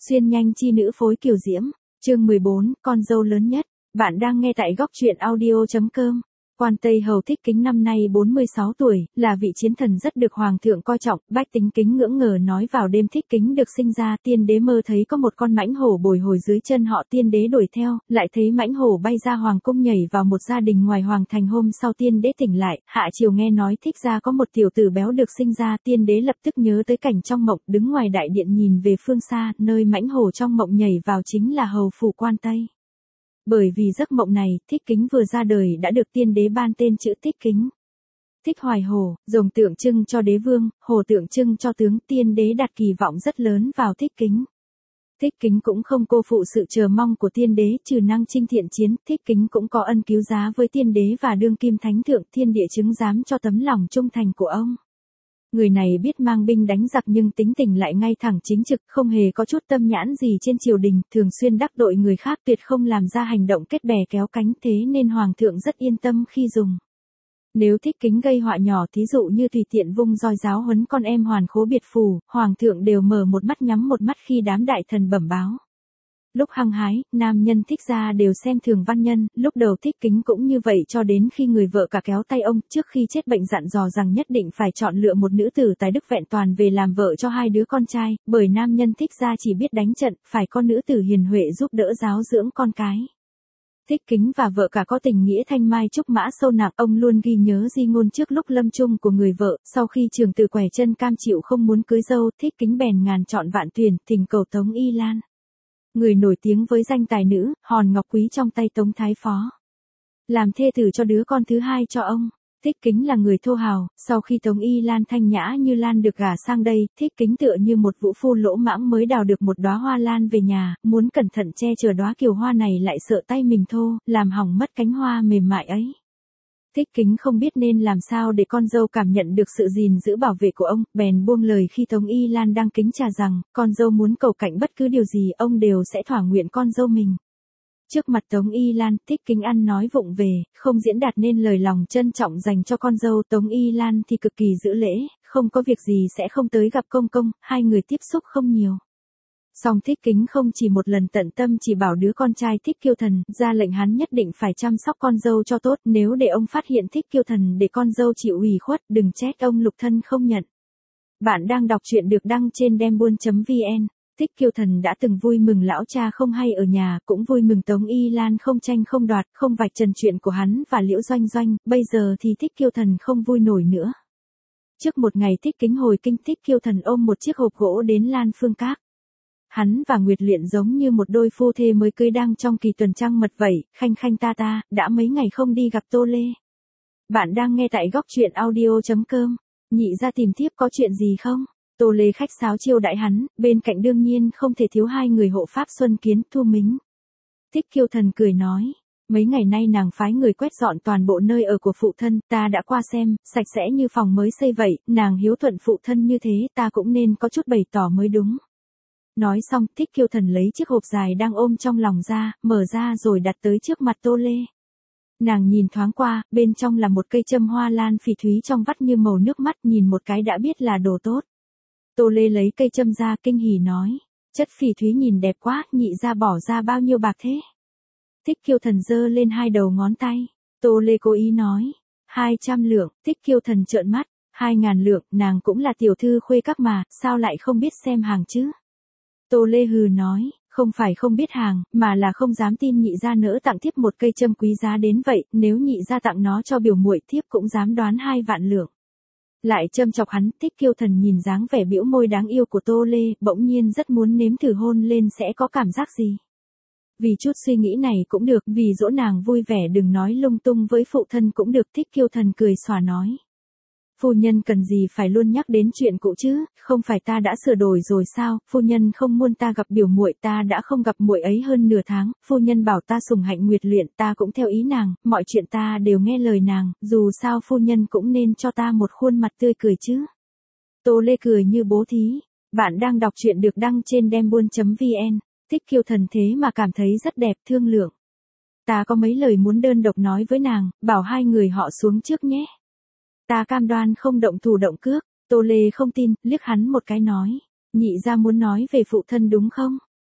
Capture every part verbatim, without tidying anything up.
Xuyên nhanh chi nữ phối kiều diễm, chương mười bốn, con dâu lớn nhất. Bạn đang nghe tại góc truyện audio chấm com. Quan Tây Hầu Thích Kính năm nay bốn mươi sáu tuổi, là vị chiến thần rất được hoàng thượng coi trọng. Bách tính kính ngưỡng ngờ nói vào đêm Thích Kính được sinh ra, tiên đế mơ thấy có một con mãnh hổ bồi hồi dưới chân họ, tiên đế đuổi theo, lại thấy mãnh hổ bay ra hoàng cung nhảy vào một gia đình ngoài hoàng thành. Hôm sau tiên đế tỉnh lại, hạ triều nghe nói Thích gia có một tiểu tử béo được sinh ra, tiên đế lập tức nhớ tới cảnh trong mộng, đứng ngoài đại điện nhìn về phương xa, nơi mãnh hổ trong mộng nhảy vào chính là hầu phủ Quan Tây. Bởi vì giấc mộng này, Thích Kính vừa ra đời đã được tiên đế ban tên chữ Thích Kính. Thích hoài hổ, rồng tượng trưng cho đế vương, hổ tượng trưng cho tướng, tiên đế đặt kỳ vọng rất lớn vào Thích Kính. Thích Kính cũng không cô phụ sự chờ mong của tiên đế, trừ năng chinh thiện chiến, Thích Kính cũng có ân cứu giá với tiên đế và đương kim thánh thượng, thiên địa chứng giám cho tấm lòng trung thành của ông. Người này biết mang binh đánh giặc nhưng tính tình lại ngay thẳng chính trực, không hề có chút tâm nhãn gì trên triều đình, thường xuyên đắc tội người khác, tuyệt không làm ra hành động kết bè kéo cánh, thế nên hoàng thượng rất yên tâm khi dùng. Nếu Thích Kính gây họa nhỏ, thí dụ như tùy tiện vung roi giáo huấn con em hoàn khố biệt phù, hoàng thượng đều mở một mắt nhắm một mắt khi đám đại thần bẩm báo. Lúc hăng hái, nam nhân Thích gia đều xem thường văn nhân, lúc đầu Thích Kính cũng như vậy cho đến khi người vợ cả kéo tay ông, trước khi chết bệnh dặn dò rằng nhất định phải chọn lựa một nữ tử tài đức vẹn toàn về làm vợ cho hai đứa con trai, bởi nam nhân Thích gia chỉ biết đánh trận, phải có nữ tử hiền huệ giúp đỡ giáo dưỡng con cái. Thích Kính và vợ cả có tình nghĩa thanh mai trúc mã sâu nặng, ông luôn ghi nhớ di ngôn trước lúc lâm chung của người vợ, sau khi trường tử quẻ chân cam chịu không muốn cưới dâu, Thích Kính bèn ngàn chọn vạn tuyển, thỉnh cầu Tống Y Lan. Người nổi tiếng với danh tài nữ, hòn ngọc quý trong tay Tống Thái Phó. Làm thê tử cho đứa con thứ hai cho ông. Thích Kính là người thô hào, sau khi Tống Y Lan thanh nhã như lan được gả sang đây, Thích Kính tựa như một vũ phu lỗ mãng mới đào được một đóa hoa lan về nhà, muốn cẩn thận che chở đóa kiều hoa này lại sợ tay mình thô, làm hỏng mất cánh hoa mềm mại ấy. Thích Kính không biết nên làm sao để con dâu cảm nhận được sự gìn giữ bảo vệ của ông, bèn buông lời khi Tống Y Lan đang kính trà rằng, con dâu muốn cầu cạnh bất cứ điều gì ông đều sẽ thỏa nguyện con dâu mình. Trước mặt Tống Y Lan, Thích Kính ăn nói vụng về, không diễn đạt nên lời lòng trân trọng dành cho con dâu. Tống Y Lan thì cực kỳ giữ lễ, không có việc gì sẽ không tới gặp công công, hai người tiếp xúc không nhiều. Song Thích Kính không chỉ một lần tận tâm chỉ bảo đứa con trai Thích Kiêu Thần, ra lệnh hắn nhất định phải chăm sóc con dâu cho tốt, nếu để ông phát hiện Thích Kiêu Thần để con dâu chịu ủy khuất, đừng trách ông lục thân không nhận. Bạn đang đọc truyện được đăng trên dembuôn chấm vn. Thích Kiêu Thần đã từng vui mừng lão cha không hay ở nhà, cũng vui mừng Tống Y Lan không tranh không đoạt, không vạch trần chuyện của hắn và Liễu Doanh Doanh, bây giờ thì Thích Kiêu Thần không vui nổi nữa. Trước một ngày Thích Kính hồi kinh, Thích Kiêu Thần ôm một chiếc hộp gỗ đến Lan Phương Các. Hắn và Nguyệt Luyện giống như một đôi phu thê mới cưới đang trong kỳ tuần trăng mật vậy, khanh khanh ta ta, đã mấy ngày không đi gặp Tô Lê. Bạn đang nghe tại góc truyện audio chấm com. Nhị ra tìm tiếp có chuyện gì không? Tô Lê khách sáo chiêu đãi hắn, bên cạnh đương nhiên không thể thiếu hai người hộ pháp Xuân Kiến, Thu Mính. Thích Kiêu Thần cười nói, mấy ngày nay nàng phái người quét dọn toàn bộ nơi ở của phụ thân, ta đã qua xem, sạch sẽ như phòng mới xây vậy, nàng hiếu thuận phụ thân như thế, ta cũng nên có chút bày tỏ mới đúng. Nói xong, Thích Kiêu Thần lấy chiếc hộp dài đang ôm trong lòng ra, mở ra rồi đặt tới trước mặt Tô Lê. Nàng nhìn thoáng qua, bên trong là một cây châm hoa lan phỉ thúy trong vắt như màu nước mắt, nhìn một cái đã biết là đồ tốt. Tô Lê lấy cây châm ra kinh hỉ nói, chất phỉ thúy nhìn đẹp quá, nhị ra bỏ ra bao nhiêu bạc thế? Thích Kiêu Thần giơ lên hai đầu ngón tay. Tô Lê cố ý nói, hai trăm lượng. Thích Kiêu Thần trợn mắt, hai ngàn lượng, nàng cũng là tiểu thư khuê các mà, sao lại không biết xem hàng chứ? Tô Lê hừ nói, không phải không biết hàng, mà là không dám tin nhị gia nỡ tặng thiếp một cây châm quý giá đến vậy, nếu nhị gia tặng nó cho biểu muội thiếp cũng dám đoán hai vạn lượng. Lại châm chọc hắn. Thích Kiêu Thần nhìn dáng vẻ bĩu môi đáng yêu của Tô Lê, bỗng nhiên rất muốn nếm thử hôn lên sẽ có cảm giác gì. Vì chút suy nghĩ này cũng được, vì dỗ nàng vui vẻ đừng nói lung tung với phụ thân cũng được. Thích Kiêu Thần cười xòa nói, phu nhân cần gì phải luôn nhắc đến chuyện cũ chứ, không phải ta đã sửa đổi rồi sao? Phu nhân không muốn ta gặp biểu muội, ta đã không gặp muội ấy hơn nửa tháng, phu nhân bảo ta sủng hạnh Nguyệt Luyện, ta cũng theo ý nàng, mọi chuyện ta đều nghe lời nàng, dù sao phu nhân cũng nên cho ta một khuôn mặt tươi cười chứ. Tô Lê cười như bố thí. Bạn đang đọc truyện được đăng trên dembuôn chấm vn. Thích Kiêu Thần thế mà cảm thấy rất đẹp, thương lượng. Ta có mấy lời muốn đơn độc nói với nàng, bảo hai người họ xuống trước nhé. Ta cam đoan không động thủ động cước. Tô Lê không tin, liếc hắn một cái nói, nhị gia muốn nói về phụ thân đúng không?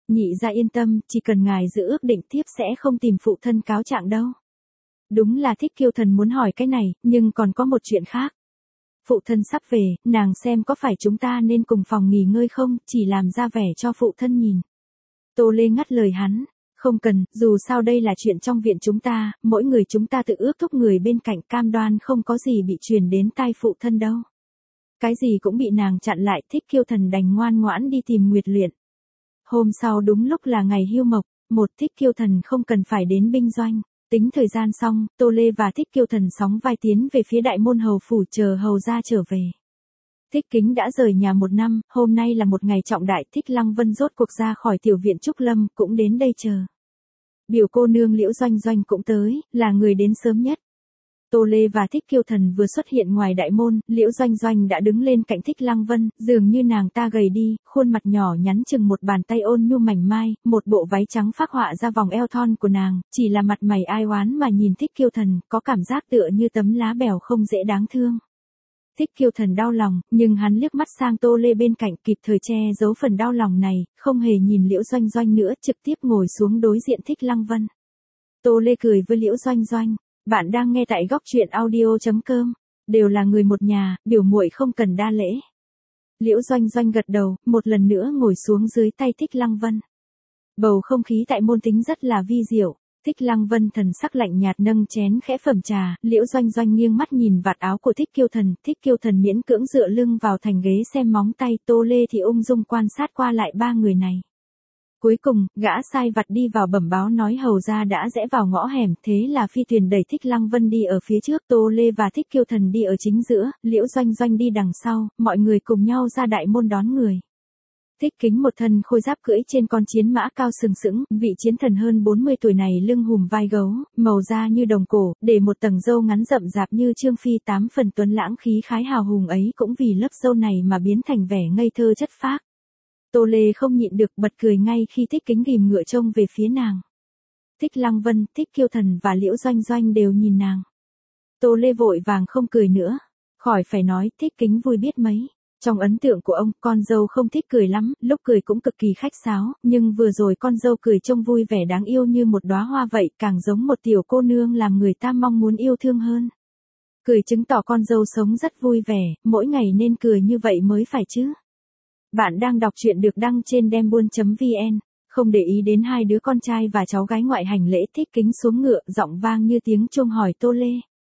Nhị gia yên tâm, chỉ cần ngài giữ ước định thiếp sẽ không tìm phụ thân cáo trạng đâu. Đúng là Thích Kiêu Thần muốn hỏi cái này, nhưng còn có một chuyện khác. Phụ thân sắp về, nàng xem có phải chúng ta nên cùng phòng nghỉ ngơi không, chỉ làm ra vẻ cho phụ thân nhìn. Tô Lê ngắt lời hắn, không cần, dù sao đây là chuyện trong viện chúng ta, mỗi người chúng ta tự ước thúc người bên cạnh, cam đoan không có gì bị truyền đến tai phụ thân đâu. Cái gì cũng bị nàng chặn lại, Thích Kiêu Thần đành ngoan ngoãn đi tìm Nguyệt Luyện. Hôm sau đúng lúc là ngày hưu mộc, một Thích Kiêu Thần không cần phải đến binh doanh. Tính thời gian xong, Tô Lê và Thích Kiêu Thần sóng vai tiến về phía đại môn hầu phủ chờ hầu gia trở về. Thích Kính đã rời nhà một năm, hôm nay là một ngày trọng đại, Thích Lăng Vân rốt cuộc ra khỏi tiểu viện Trúc Lâm, cũng đến đây chờ. Biểu cô nương Liễu Doanh Doanh cũng tới, là người đến sớm nhất. Tô Lê và Thích Kiêu Thần vừa xuất hiện ngoài đại môn, Liễu Doanh Doanh đã đứng lên cạnh Thích Lăng Vân, dường như nàng ta gầy đi, khuôn mặt nhỏ nhắn chừng một bàn tay ôn nhu mảnh mai, một bộ váy trắng phác họa ra vòng eo thon của nàng, chỉ là mặt mày ai oán mà nhìn Thích Kiêu Thần, có cảm giác tựa như tấm lá bèo không dễ đáng thương. Thích Kiêu Thần đau lòng, nhưng hắn liếc mắt sang Tô Lê bên cạnh kịp thời che giấu phần đau lòng này, không hề nhìn Liễu Doanh Doanh nữa, trực tiếp ngồi xuống đối diện Thích Lăng Vân. Tô Lê cười với Liễu Doanh Doanh. Bạn đang nghe tại góc truyện audio chấm com, đều là người một nhà, biểu muội không cần đa lễ. Liễu Doanh Doanh gật đầu, một lần nữa ngồi xuống dưới tay Thích Lăng Vân. Bầu không khí tại môn tính rất là vi diệu, Thích Lăng Vân thần sắc lạnh nhạt nâng chén khẽ phẩm trà, Liễu Doanh Doanh nghiêng mắt nhìn vạt áo của Thích Kiêu Thần, Thích Kiêu Thần miễn cưỡng dựa lưng vào thành ghế xem móng tay, Tô Lê thì ung dung quan sát qua lại ba người này. Cuối cùng, gã sai vặt đi vào bẩm báo nói hầu gia đã rẽ vào ngõ hẻm, thế là phi thuyền đẩy Thích Lăng Vân đi ở phía trước, Tô Lê và Thích Kiêu Thần đi ở chính giữa, Liễu Doanh Doanh đi đằng sau, mọi người cùng nhau ra đại môn đón người. Thích Kính một thân khôi giáp cưỡi trên con chiến mã cao sừng sững, vị chiến thần hơn bốn mươi tuổi này lưng hùm vai gấu, màu da như đồng cổ, để một tầng râu ngắn rậm rạp như Trương Phi tám phần tuấn lãng khí khái hào hùng ấy cũng vì lớp râu này mà biến thành vẻ ngây thơ chất phác. Tô Lê không nhịn được bật cười ngay khi Thích Kính ghìm ngựa trông về phía nàng. Thích Lăng Vân, Thích Kiêu Thần và Liễu Doanh Doanh đều nhìn nàng. Tô Lê vội vàng không cười nữa. Khỏi phải nói, Thích Kính vui biết mấy. Trong ấn tượng của ông, con dâu không thích cười lắm, lúc cười cũng cực kỳ khách sáo, nhưng vừa rồi con dâu cười trông vui vẻ đáng yêu như một đóa hoa vậy, càng giống một tiểu cô nương làm người ta mong muốn yêu thương hơn. Cười chứng tỏ con dâu sống rất vui vẻ, mỗi ngày nên cười như vậy mới phải chứ. Bạn đang đọc truyện được đăng trên dembuôn chấm vn, không để ý đến hai đứa con trai và cháu gái ngoại hành lễ. Thích Kính xuống ngựa, giọng vang như tiếng chuông hỏi Tô Lê.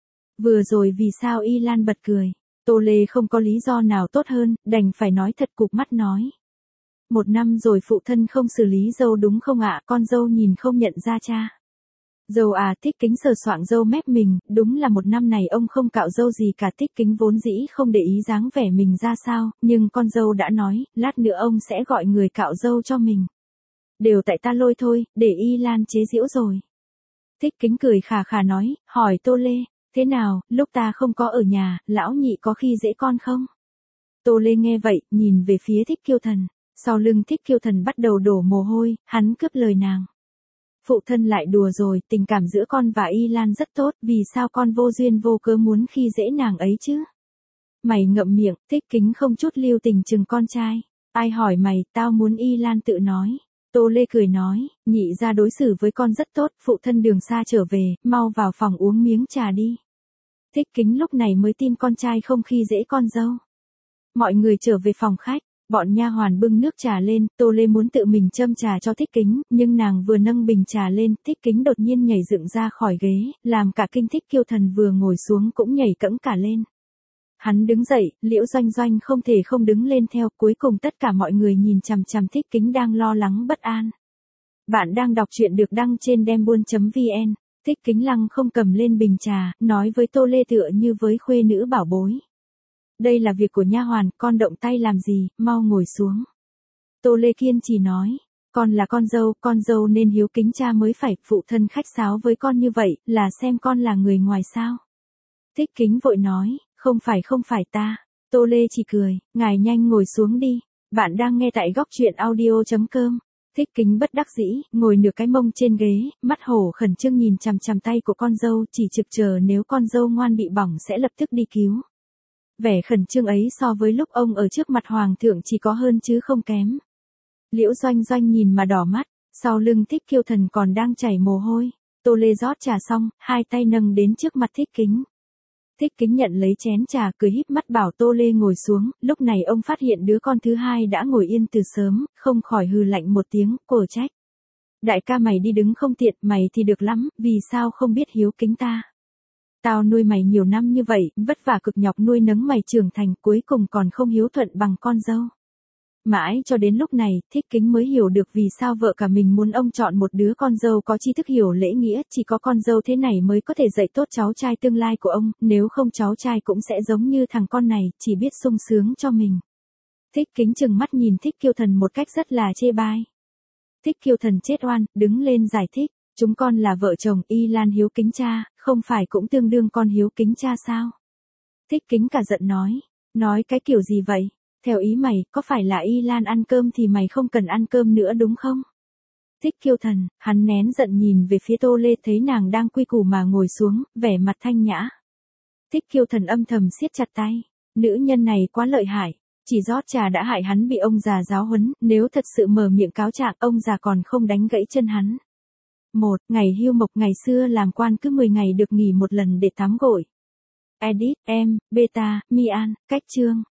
Vừa rồi vì sao Y Lan bật cười? Tô Lê không có lý do nào tốt hơn, đành phải nói thật cục mắt nói. Một năm rồi phụ thân không xử lý dâu đúng không ạ, con dâu nhìn không nhận ra cha. Dâu à, Thích Kính sờ soạng dâu mép mình, đúng là một năm này ông không cạo dâu gì cả. Thích Kính vốn dĩ không để ý dáng vẻ mình ra sao, nhưng con dâu đã nói, lát nữa ông sẽ gọi người cạo dâu cho mình. Đều tại ta lôi thôi, để Y Lan chế giễu rồi. Thích Kính cười khà khà nói, hỏi Tô Lê, thế nào, lúc ta không có ở nhà, lão nhị có khi dễ con không? Tô Lê nghe vậy, nhìn về phía Thích Kiêu Thần, sau lưng Thích Kiêu Thần bắt đầu đổ mồ hôi, hắn cướp lời nàng. Phụ thân lại đùa rồi, tình cảm giữa con và Y Lan rất tốt, vì sao con vô duyên vô cớ muốn khi dễ nàng ấy chứ? Mày ngậm miệng, Thích Kính không chút lưu tình chừng con trai. Ai hỏi mày, tao muốn Y Lan tự nói. Tô Lê cười nói, nhị gia đối xử với con rất tốt, phụ thân đường xa trở về, mau vào phòng uống miếng trà đi. Thích Kính lúc này mới tin con trai không khi dễ con dâu. Mọi người trở về phòng khách. Bọn nha hoàn bưng nước trà lên, Tô Lê muốn tự mình châm trà cho Thích Kính, nhưng nàng vừa nâng bình trà lên, Thích Kính đột nhiên nhảy dựng ra khỏi ghế, làm cả kinh. Thích Kiêu Thần vừa ngồi xuống cũng nhảy cẫng cả lên. Hắn đứng dậy, Liễu Doanh Doanh không thể không đứng lên theo, cuối cùng tất cả mọi người nhìn chằm chằm Thích Kính đang lo lắng bất an. Bạn đang đọc truyện được đăng trên dembuôn chấm vn, Thích Kính lăng không cầm lên bình trà, nói với Tô Lê tựa như với khuê nữ bảo bối. Đây là việc của nha hoàn, con động tay làm gì, mau ngồi xuống. Tô Lê kiên trì nói, con là con dâu, con dâu nên hiếu kính cha mới phải, phụ thân khách sáo với con như vậy, là xem con là người ngoài sao. Thích Kính vội nói, không phải không phải ta. Tô Lê chỉ cười, ngài nhanh ngồi xuống đi. Bạn đang nghe tại góc truyện audio chấm com. Thích Kính bất đắc dĩ, ngồi nửa cái mông trên ghế, mắt hổ khẩn trương nhìn chằm chằm tay của con dâu, chỉ trực chờ nếu con dâu ngoan bị bỏng sẽ lập tức đi cứu. Vẻ khẩn trương ấy so với lúc ông ở trước mặt hoàng thượng chỉ có hơn chứ không kém. Liễu Doanh Doanh nhìn mà đỏ mắt, sau lưng Thích Kiêu Thần còn đang chảy mồ hôi. Tô Lê rót trà xong, hai tay nâng đến trước mặt Thích Kính. Thích Kính nhận lấy chén trà cười híp mắt bảo Tô Lê ngồi xuống, lúc này ông phát hiện đứa con thứ hai đã ngồi yên từ sớm, không khỏi hừ lạnh một tiếng, cổ trách. Đại ca mày đi đứng không tiện, mày thì được lắm, vì sao không biết hiếu kính ta? Tao nuôi mày nhiều năm như vậy, vất vả cực nhọc nuôi nấng mày trưởng thành, cuối cùng còn không hiếu thuận bằng con dâu. Mãi cho đến lúc này, Thích Kính mới hiểu được vì sao vợ cả mình muốn ông chọn một đứa con dâu có tri thức hiểu lễ nghĩa, chỉ có con dâu thế này mới có thể dạy tốt cháu trai tương lai của ông, nếu không cháu trai cũng sẽ giống như thằng con này, chỉ biết sung sướng cho mình. Thích Kính trừng mắt nhìn Thích Kiêu Thần một cách rất là chê bai. Thích Kiêu Thần chết oan, đứng lên giải thích, chúng con là vợ chồng, Y Lan hiếu kính cha, không phải cũng tương đương con hiếu kính cha sao? Thích Kính cả giận nói, nói cái kiểu gì vậy? Theo ý mày, có phải là Y Lan ăn cơm thì mày không cần ăn cơm nữa đúng không? Thích Kiêu Thần, hắn nén giận nhìn về phía Tô Lê thấy nàng đang quy củ mà ngồi xuống, vẻ mặt thanh nhã. Thích Kiêu Thần âm thầm siết chặt tay, nữ nhân này quá lợi hại, chỉ rót trà đã hại hắn bị ông già giáo huấn, nếu thật sự mở miệng cáo trạng ông già còn không đánh gãy chân hắn. Một, ngày hưu mộc ngày xưa làm quan cứ mười ngày được nghỉ một lần để tắm gội. Edit, em, Beta, Mian, cách chương.